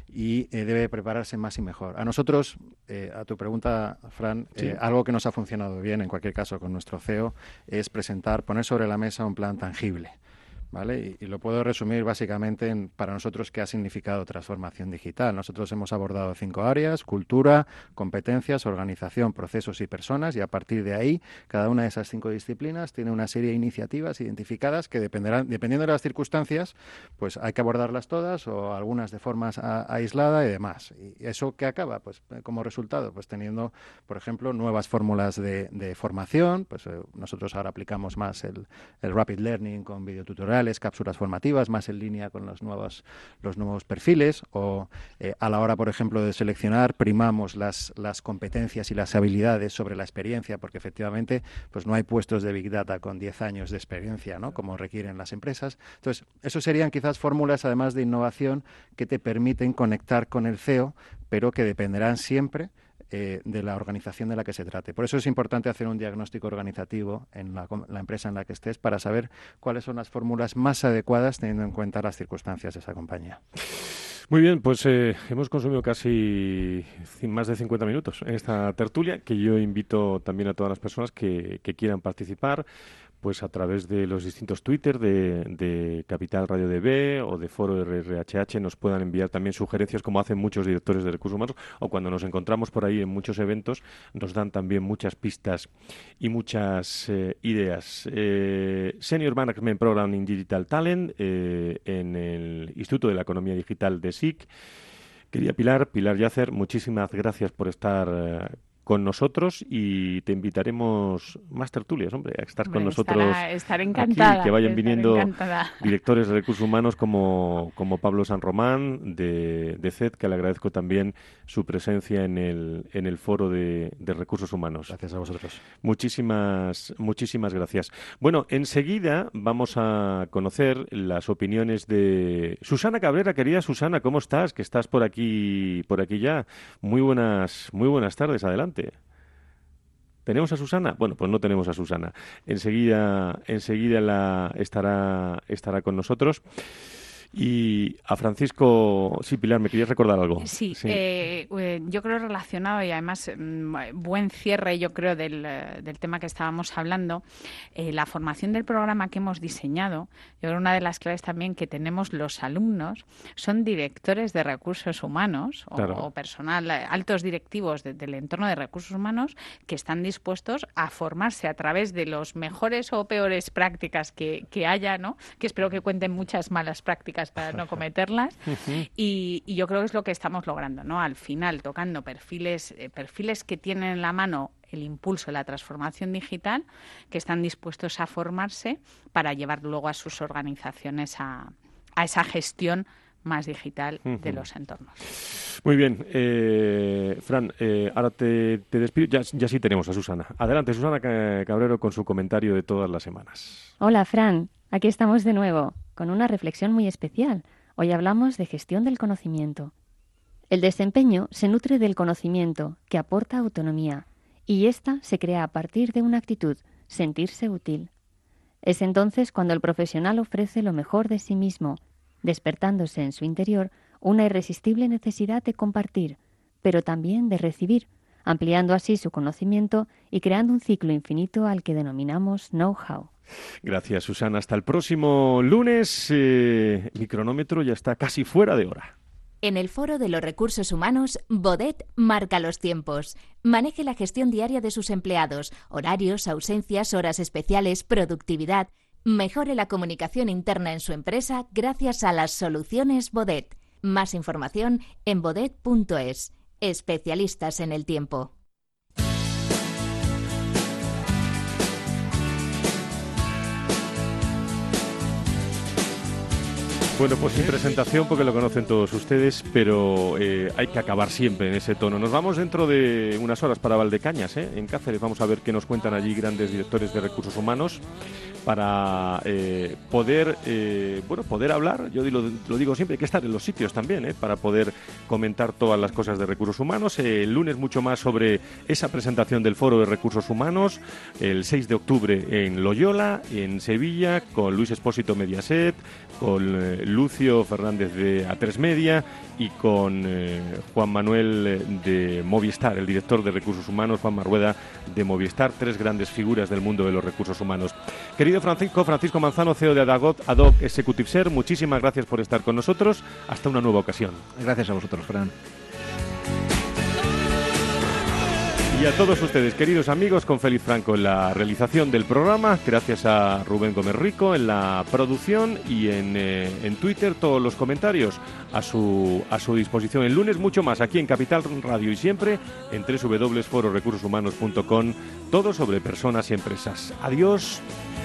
y eh, debe prepararse más y mejor. A nosotros, eh, a tu pregunta, Fran, sí. eh, algo que nos ha funcionado bien, en cualquier caso, con nuestro C E O, es presentar, poner sobre la mesa un plan tangible. ¿Vale? Y, y lo puedo resumir básicamente en, para nosotros, qué ha significado transformación digital. Nosotros hemos abordado cinco áreas: cultura, competencias, organización, procesos y personas, y a partir de ahí, cada una de esas cinco disciplinas tiene una serie de iniciativas identificadas que dependerán, dependiendo de las circunstancias, pues hay que abordarlas todas o algunas de forma a, aislada y demás. ¿Y eso qué acaba? Pues como resultado, pues teniendo, por ejemplo, nuevas fórmulas de, de formación. Pues eh, nosotros ahora aplicamos más el, el Rapid Learning con videotutoriales, cápsulas formativas, más en línea con los nuevos los nuevos perfiles, o eh, a la hora, por ejemplo, de seleccionar, primamos las, las competencias y las habilidades sobre la experiencia, porque efectivamente pues no hay puestos de Big Data con diez años de experiencia, ¿no?, como requieren las empresas. Entonces, eso serían quizás fórmulas, además de innovación, que te permiten conectar con el C E O, pero que dependerán siempre Eh, de la organización de la que se trate. Por eso es importante hacer un diagnóstico organizativo en la, la empresa en la que estés, para saber cuáles son las fórmulas más adecuadas teniendo en cuenta las circunstancias de esa compañía. Muy bien, pues eh, hemos consumido casi más de cincuenta minutos en esta tertulia, que yo invito también a todas las personas que, que quieran participar, pues a través de los distintos Twitter de, de Capital Radio D B o de Foro R R H H nos puedan enviar también sugerencias, como hacen muchos directores de recursos humanos, o cuando nos encontramos por ahí en muchos eventos nos dan también muchas pistas y muchas eh, ideas. Eh, Senior Management Program in Digital Talent eh, en el Instituto de la Economía Digital de S I C, Querida Pilar, Pilar Yacer, muchísimas gracias por estar eh, con nosotros y te invitaremos más tertulias, hombre, a estar hombre, con nosotros estará, estaré encantada, aquí, que vayan viniendo encantada. directores de recursos humanos como, como Pablo San Román de, de C E D, que le agradezco también su presencia en el, en el foro de, de recursos humanos. Gracias a vosotros. Muchísimas, muchísimas gracias. Bueno, enseguida vamos a conocer las opiniones de Susana Cabrera. Querida Susana, ¿cómo estás? Que estás por aquí, por aquí ya. Muy buenas, muy buenas tardes. Adelante. ¿Tenemos a Susana? Bueno, pues no tenemos a Susana. Enseguida, enseguida la estará, estará con nosotros. Y a Francisco, sí, Pilar, ¿me querías recordar algo? Sí, sí. Eh, eh, yo creo relacionado y además mm, buen cierre, yo creo, del, del tema que estábamos hablando, eh, la formación del programa que hemos diseñado. Yo creo una de las claves también que tenemos los alumnos son directores de recursos humanos o, claro. o personal, altos directivos de, del entorno de recursos humanos que están dispuestos a formarse a través de los mejores o peores prácticas que, que haya, ¿no? Que espero que cuenten muchas malas prácticas para no cometerlas. Uh-huh. y, y yo creo que es lo que estamos logrando, ¿no? Al final, tocando perfiles, eh, perfiles que tienen en la mano el impulso de la transformación digital, que están dispuestos a formarse para llevar luego a sus organizaciones a, a esa gestión más digital uh-huh. de los entornos. Muy bien. Eh, Fran, eh, ahora te, te despido. Ya, ya sí tenemos a Susana. Adelante, Susana Cabrero, con su comentario de todas las semanas. Hola, Fran. Aquí estamos de nuevo, con una reflexión muy especial. Hoy hablamos de gestión del conocimiento. El desempeño se nutre del conocimiento, que aporta autonomía, y ésta se crea a partir de una actitud, sentirse útil. Es entonces cuando el profesional ofrece lo mejor de sí mismo, despertándose en su interior una irresistible necesidad de compartir, pero también de recibir, ampliando así su conocimiento y creando un ciclo infinito al que denominamos know-how. Gracias, Susana. Hasta el próximo lunes. Eh, mi cronómetro ya está casi fuera de hora. En el Foro de los Recursos Humanos, Bodet marca los tiempos. Maneje la gestión diaria de sus empleados, horarios, ausencias, horas especiales, productividad. Mejore la comunicación interna en su empresa gracias a las soluciones Bodet. Más información en bodet punto es. Especialistas en el tiempo. Bueno, pues sin presentación porque lo conocen todos ustedes, pero eh, hay que acabar siempre en ese tono. Nos vamos dentro de unas horas para Valdecañas, ¿eh? En Cáceres. Vamos a ver qué nos cuentan allí grandes directores de recursos humanos para eh, poder eh, bueno poder hablar. Yo lo, lo digo siempre, hay que estar en los sitios también, ¿eh? Para poder comentar todas las cosas de recursos humanos. Eh, el lunes mucho más sobre esa presentación del Foro de Recursos Humanos, el seis de octubre en Loyola, en Sevilla, con Luis Espósito Mediaset, con eh, Lucio Fernández de A tres Media y con eh, Juan Manuel de Movistar, el director de Recursos Humanos, Juan Marrueda de Movistar, tres grandes figuras del mundo de los recursos humanos. Querido Francisco, Francisco Manzano, C E O de Adagot, Adoc Executive Search, muchísimas gracias por estar con nosotros. Hasta una nueva ocasión. Gracias a vosotros, Fran. Y a todos ustedes, queridos amigos, con Félix Franco en la realización del programa, gracias a Rubén Gómez Rico en la producción y en, eh, en Twitter todos los comentarios a su, a su disposición. El lunes mucho más aquí en Capital Radio y siempre en doble u doble u doble u punto foro recursos humanos punto com, todo sobre personas y empresas. Adiós.